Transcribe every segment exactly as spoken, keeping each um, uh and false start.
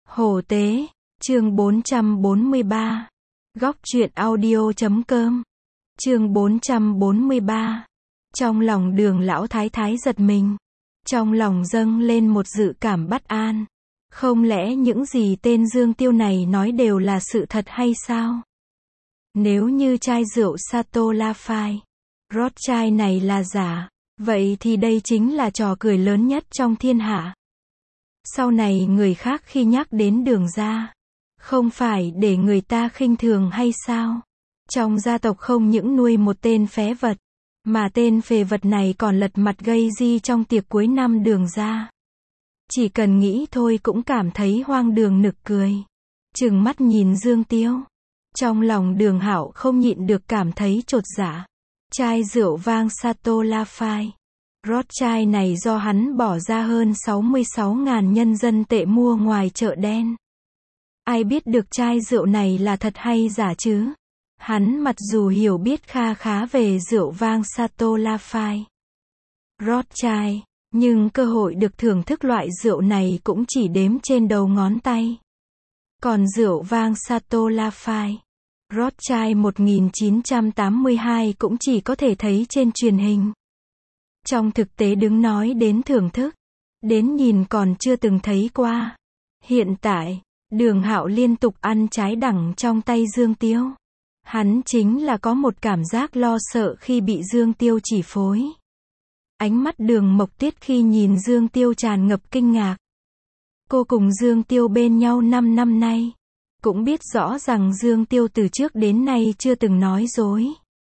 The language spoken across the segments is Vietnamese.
Hổ tế, chương bốn trăm bốn mươi ba. Góc truyện audio chấm com. Chương bốn trăm bốn mươi ba. Trong lòng Đường lão thái thái giật mình. Trong lòng dâng lên một dự cảm bất an. Không lẽ những gì tên Dương Tiêu này nói đều là sự thật hay sao? Nếu như chai rượu Sato Laphai, Rothschild này là giả, vậy thì đây chính là trò cười lớn nhất trong thiên hạ. Sau này người khác khi nhắc đến Đường gia, không phải để người ta khinh thường hay sao? Trong gia tộc không những nuôi một tên phế vật, mà tên phế vật này còn lật mặt gây di trong tiệc cuối năm Đường gia. Chỉ cần nghĩ thôi cũng cảm thấy hoang đường nực cười. Trừng mắt nhìn Dương Tiêu, trong lòng Đường Hạo không nhịn được cảm thấy chột dạ. Chai rượu vang Sato Laphai, Rothschild này do hắn bỏ ra hơn sáu mươi sáu nghìn nhân dân tệ mua ngoài chợ đen. Ai biết được chai rượu này là thật hay giả chứ? Hắn mặc dù hiểu biết kha khá về rượu vang Sato Laphai, Rothschild, nhưng cơ hội được thưởng thức loại rượu này cũng chỉ đếm trên đầu ngón tay. Còn rượu vang Sato Laphai, Rothschild một nghìn chín trăm tám mươi hai cũng chỉ có thể thấy trên truyền hình. Trong thực tế đứng nói đến thưởng thức, đến nhìn còn chưa từng thấy qua. Hiện tại, Đường Hạo liên tục ăn trái đắng trong tay Dương Tiêu. Hắn chính là có một cảm giác lo sợ khi bị Dương Tiêu chỉ phối. Ánh mắt Đường Mộc Tuyết khi nhìn Dương Tiêu tràn ngập kinh ngạc. Cô cùng Dương Tiêu bên nhau năm năm nay, cũng biết rõ rằng Dương Tiêu từ trước đến nay chưa từng nói dối.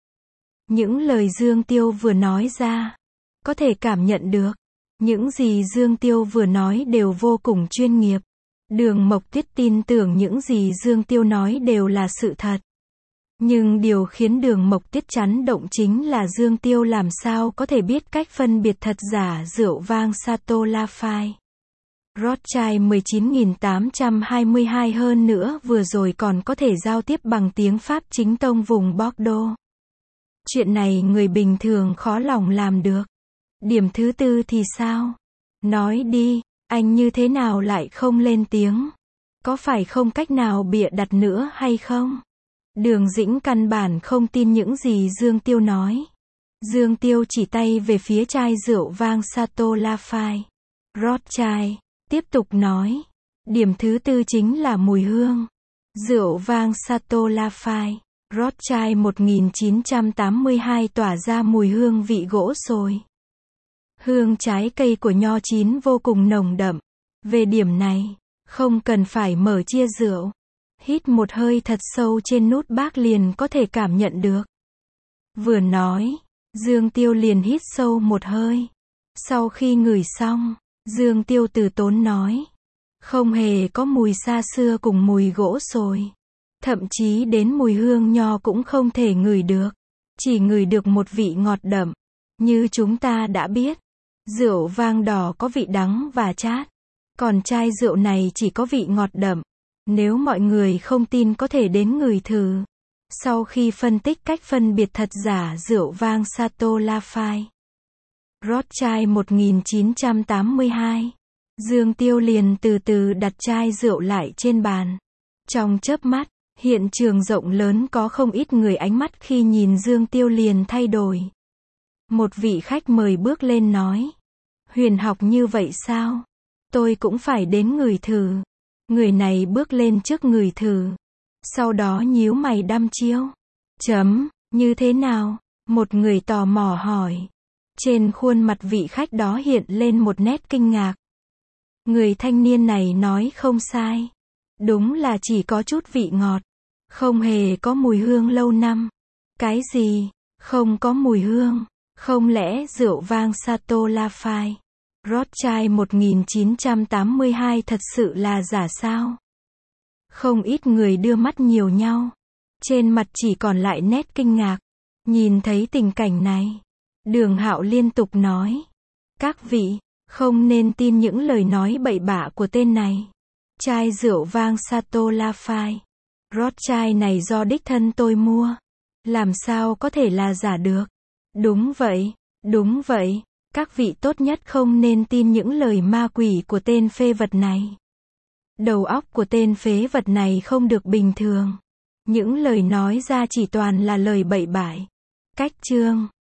Những lời Dương Tiêu vừa nói ra, có thể cảm nhận được, những gì Dương Tiêu vừa nói đều vô cùng chuyên nghiệp. Đường Mộc Tuyết tin tưởng những gì Dương Tiêu nói đều là sự thật. Nhưng điều khiến Đường Mộc Tuyết chấn động chính là Dương Tiêu làm sao có thể biết cách phân biệt thật giả rượu vang Sato Laphai. Rothschild mười chín nghìn tám trăm hai mươi hai hơn nữa vừa rồi còn có thể giao tiếp bằng tiếng Pháp chính tông vùng Bordeaux. Chuyện này người bình thường khó lòng làm được. Điểm thứ tư thì sao? Nói đi, anh như thế nào lại không lên tiếng? Có phải không cách nào bịa đặt nữa hay không? Đường Dĩnh căn bản không tin những gì Dương Tiêu nói. Dương Tiêu chỉ tay về phía chai rượu vang Sato Laphai. Rothschild tiếp tục nói, điểm thứ tư chính là mùi hương. Rượu vang Sato Laphai, Rothschild một nghìn chín trăm tám mươi hai tỏa ra mùi hương vị gỗ sồi. Hương trái cây của nho chín vô cùng nồng đậm. Về điểm này, không cần phải mở chia rượu. Hít một hơi thật sâu trên nút bác liền có thể cảm nhận được. Vừa nói, Dương Tiêu liền hít sâu một hơi. Sau khi ngửi xong, Dương Tiêu từ tốn nói, không hề có mùi xa xưa cùng mùi gỗ sồi. Thậm chí đến mùi hương nho cũng không thể ngửi được. Chỉ ngửi được một vị ngọt đậm. Như chúng ta đã biết, rượu vang đỏ có vị đắng và chát. Còn chai rượu này chỉ có vị ngọt đậm. Nếu mọi người không tin có thể đến ngửi thử. Sau khi phân tích cách phân biệt thật giả rượu vang Sato Laphai, Rothschild một nghìn chín trăm tám mươi hai, Dương Tiêu liền từ từ đặt chai rượu lại trên bàn. Trong chớp mắt, hiện trường rộng lớn có không ít người ánh mắt khi nhìn Dương Tiêu liền thay đổi. Một vị khách mời bước lên nói, huyền học như vậy sao? Tôi cũng phải đến ngửi thử. Người này bước lên trước ngửi thử. Sau đó nhíu mày đăm chiêu. Chấm, như thế nào? Một người tò mò hỏi. Trên khuôn mặt vị khách đó hiện lên một nét kinh ngạc. Người thanh niên này nói không sai. Đúng là chỉ có chút vị ngọt. Không hề có mùi hương lâu năm. Cái gì? Không có mùi hương? Không lẽ rượu vang Sato Laphai, Rothschild một nghìn chín trăm tám mươi hai thật sự là giả sao? Không ít người đưa mắt nhiều nhau. Trên mặt chỉ còn lại nét kinh ngạc. Nhìn thấy tình cảnh này, Đường Hạo liên tục nói, các vị, không nên tin những lời nói bậy bạ của tên này. Chai rượu vang Sato Laphai, Rothschild này do đích thân tôi mua. Làm sao có thể là giả được? Đúng vậy, đúng vậy. Các vị tốt nhất không nên tin những lời ma quỷ của tên phê vật này. Đầu óc của tên phế vật này không được bình thường. Những lời nói ra chỉ toàn là lời bậy bại. Cách chương